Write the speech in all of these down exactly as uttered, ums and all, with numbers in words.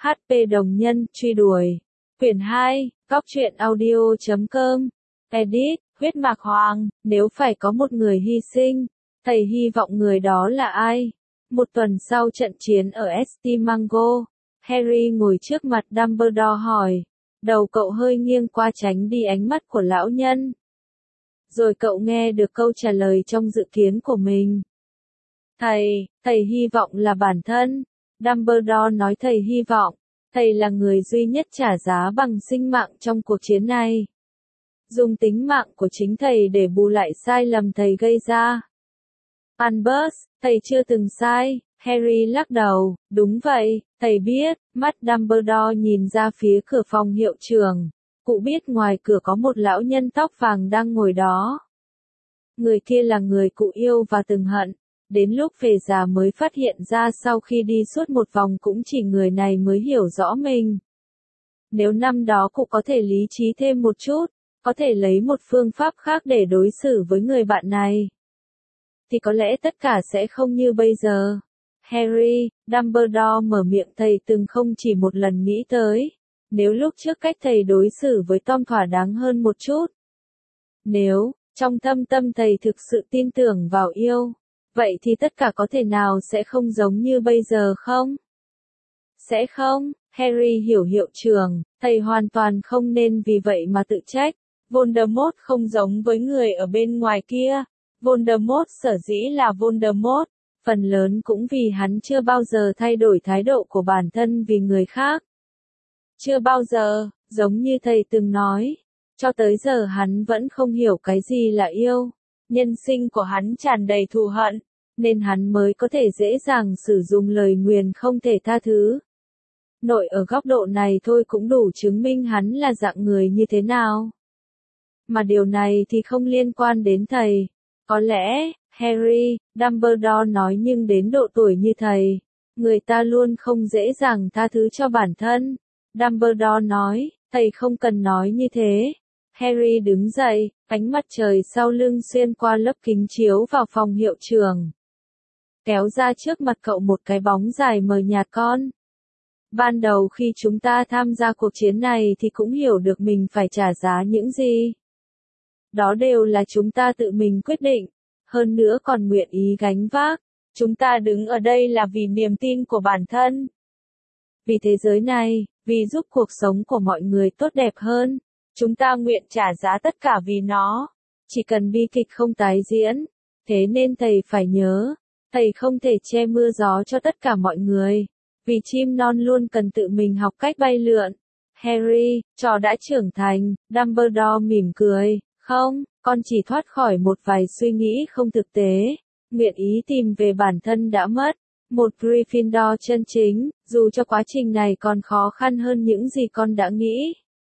hát pê Đồng Nhân, truy đuổi. Quyển hai, góc truyện audio chấm com. Edit, huyết mạc hoàng, nếu phải có một người hy sinh, thầy hy vọng người đó là ai? Một tuần sau trận chiến ở Estimango, Harry ngồi trước mặt Dumbledore hỏi. Đầu cậu hơi nghiêng qua tránh đi ánh mắt của lão nhân. Rồi cậu nghe được câu trả lời trong dự kiến của mình. Thầy, thầy hy vọng là bản thân. Dumbledore nói thầy hy vọng, thầy là người duy nhất trả giá bằng sinh mạng trong cuộc chiến này. Dùng tính mạng của chính thầy để bù lại sai lầm thầy gây ra. Albus, thầy chưa từng sai. Harry lắc đầu, đúng vậy, thầy biết. Mắt Dumbledore nhìn ra phía cửa phòng hiệu trưởng. Cụ biết ngoài cửa có một lão nhân tóc vàng đang ngồi đó. Người kia là người cụ yêu và từng hận. Đến lúc về già mới phát hiện ra sau khi đi suốt một vòng cũng chỉ người này mới hiểu rõ mình. Nếu năm đó cụ có thể lý trí thêm một chút, có thể lấy một phương pháp khác để đối xử với người bạn này, thì có lẽ tất cả sẽ không như bây giờ. Harry, Dumbledore mở miệng thầy từng không chỉ một lần nghĩ tới. Nếu lúc trước cách thầy đối xử với Tom thỏa đáng hơn một chút. Nếu, trong thâm tâm thầy thực sự tin tưởng vào yêu, vậy thì tất cả có thể nào sẽ không giống như bây giờ không? Sẽ không, Harry hiểu hiệu trưởng, thầy hoàn toàn không nên vì vậy mà tự trách. Voldemort không giống với người ở bên ngoài kia. Voldemort sở dĩ là Voldemort, phần lớn cũng vì hắn chưa bao giờ thay đổi thái độ của bản thân vì người khác. Chưa bao giờ, giống như thầy từng nói, cho tới giờ hắn vẫn không hiểu cái gì là yêu. Nhân sinh của hắn tràn đầy thù hận, nên hắn mới có thể dễ dàng sử dụng lời nguyền không thể tha thứ. Nội ở góc độ này thôi cũng đủ chứng minh hắn là dạng người như thế nào. Mà điều này thì không liên quan đến thầy. Có lẽ, Harry, Dumbledore nói nhưng đến độ tuổi như thầy, người ta luôn không dễ dàng tha thứ cho bản thân. Dumbledore nói, thầy không cần nói như thế. Harry đứng dậy, ánh mặt trời sau lưng xuyên qua lớp kính chiếu vào phòng hiệu trưởng. Kéo ra trước mặt cậu một cái bóng dài mờ nhạt con. Ban đầu khi chúng ta tham gia cuộc chiến này thì cũng hiểu được mình phải trả giá những gì. Đó đều là chúng ta tự mình quyết định, hơn nữa còn nguyện ý gánh vác. Chúng ta đứng ở đây là vì niềm tin của bản thân. Vì thế giới này, vì giúp cuộc sống của mọi người tốt đẹp hơn. Chúng ta nguyện trả giá tất cả vì nó. Chỉ cần bi kịch không tái diễn. Thế nên thầy phải nhớ, thầy không thể che mưa gió cho tất cả mọi người. Vì chim non luôn cần tự mình học cách bay lượn. Harry, trò đã trưởng thành. Dumbledore mỉm cười. Không, con chỉ thoát khỏi một vài suy nghĩ không thực tế. Nguyện ý tìm về bản thân đã mất. Một Gryffindor chân chính, dù cho quá trình này còn khó khăn hơn những gì con đã nghĩ.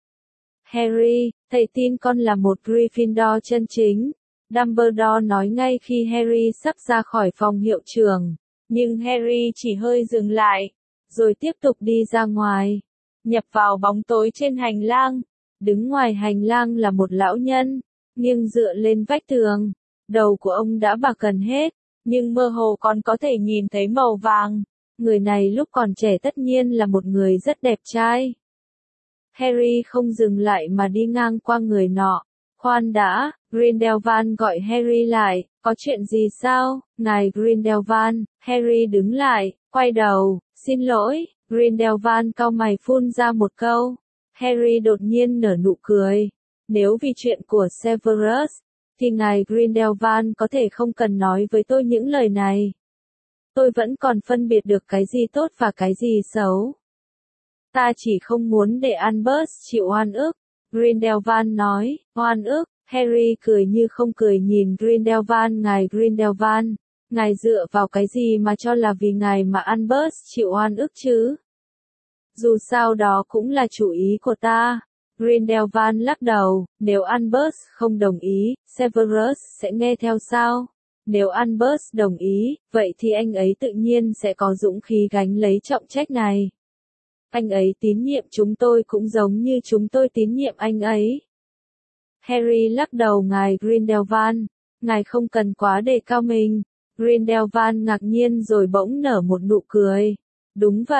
Harry, thầy tin con là một Gryffindor chân chính. Dumbledore nói ngay khi Harry sắp ra khỏi phòng hiệu trưởng. Nhưng Harry chỉ hơi dừng lại, rồi tiếp tục đi ra ngoài. Nhập vào bóng tối trên hành lang. Đứng ngoài hành lang là một lão nhân, nghiêng dựa lên vách tường. Đầu của ông đã bạc gần hết, nhưng mơ hồ còn có thể nhìn thấy màu vàng. Người này lúc còn trẻ tất nhiên là một người rất đẹp trai. Harry không dừng lại mà đi ngang qua người nọ. Khoan đã, Grindelwald gọi Harry lại, có chuyện gì sao, ngài Grindelwald? Harry đứng lại, quay đầu, xin lỗi. Grindelwald cau mày phun ra một câu. Harry đột nhiên nở nụ cười. Nếu vì chuyện của Severus, thì ngài Grindelwald có thể không cần nói với tôi những lời này. Tôi vẫn còn phân biệt được cái gì tốt và cái gì xấu. Ta chỉ không muốn để Albus chịu oan ức. Grindelwald nói, oan ức. Harry cười như không cười nhìn Grindelwald. Ngài Grindelwald, ngài dựa vào cái gì mà cho là vì ngài mà Albus chịu oan ức chứ? Dù sao đó cũng là chủ ý của ta. Grindelwald lắc đầu, nếu Albus không đồng ý, Severus sẽ nghe theo sao? Nếu Albus đồng ý, vậy thì anh ấy tự nhiên sẽ có dũng khí gánh lấy trọng trách này. Anh ấy tín nhiệm chúng tôi cũng giống như chúng tôi tín nhiệm anh ấy. Harry lắc đầu. Ngài Grindelwald, ngài không cần quá đề cao mình. Grindelwald ngạc nhiên rồi bỗng nở một nụ cười. Đúng vậy,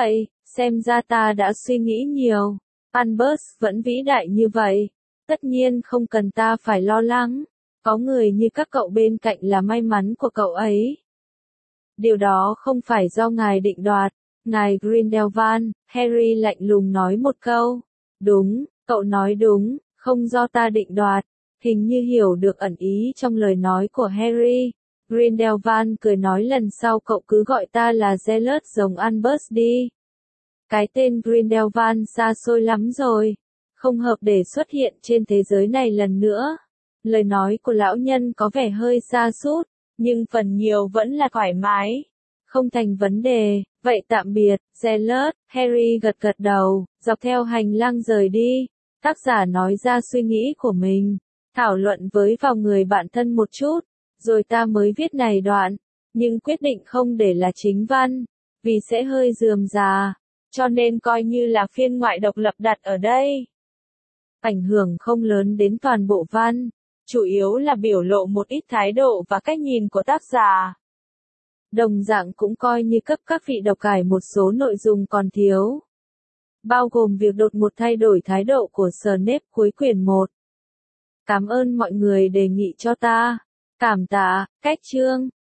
Xem ra ta đã suy nghĩ nhiều. Albus vẫn vĩ đại như vậy. Tất nhiên không cần ta phải lo lắng. Có người như các cậu bên cạnh là may mắn của cậu ấy. Điều đó không phải do ngài định đoạt. Ngài Grindelwald, Harry lạnh lùng nói một câu. Đúng, cậu nói đúng, không do ta định đoạt. Hình như hiểu được ẩn ý trong lời nói của Harry. Grindelwald cười nói lần sau cậu cứ gọi ta là Zealot giống Albus đi. Cái tên Grindelwald xa xôi lắm rồi. Không hợp để xuất hiện trên thế giới này lần nữa. Lời nói của lão nhân có vẻ hơi xa sút, nhưng phần nhiều vẫn là thoải mái. Không thành vấn đề, vậy tạm biệt, Zealot. Harry gật gật đầu, dọc theo hành lang rời đi. Tác giả nói ra suy nghĩ của mình, thảo luận với vào người bạn thân một chút, rồi ta mới viết này đoạn, nhưng quyết định không để là chính văn, vì sẽ hơi rườm rà, cho nên coi như là phiên ngoại độc lập đặt ở đây. Ảnh hưởng không lớn đến toàn bộ văn, chủ yếu là biểu lộ một ít thái độ và cách nhìn của tác giả. Đồng dạng cũng coi như cấp các vị độc cải một số nội dung còn thiếu. Bao gồm việc đột ngột thay đổi thái độ của Snape cuối quyển một. Cảm ơn mọi người đề nghị cho ta. Cảm tạ, cách chương.